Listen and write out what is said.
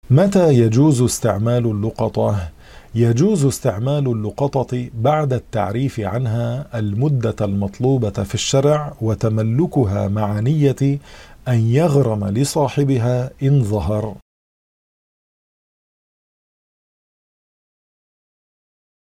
متى يجوز استعمال اللقطة؟ يجوز استعمال اللقطة بعد التعريف عنها المدة المطلوبة في الشرع وتملكها مع نية أن يغرم لصاحبها إن ظهر.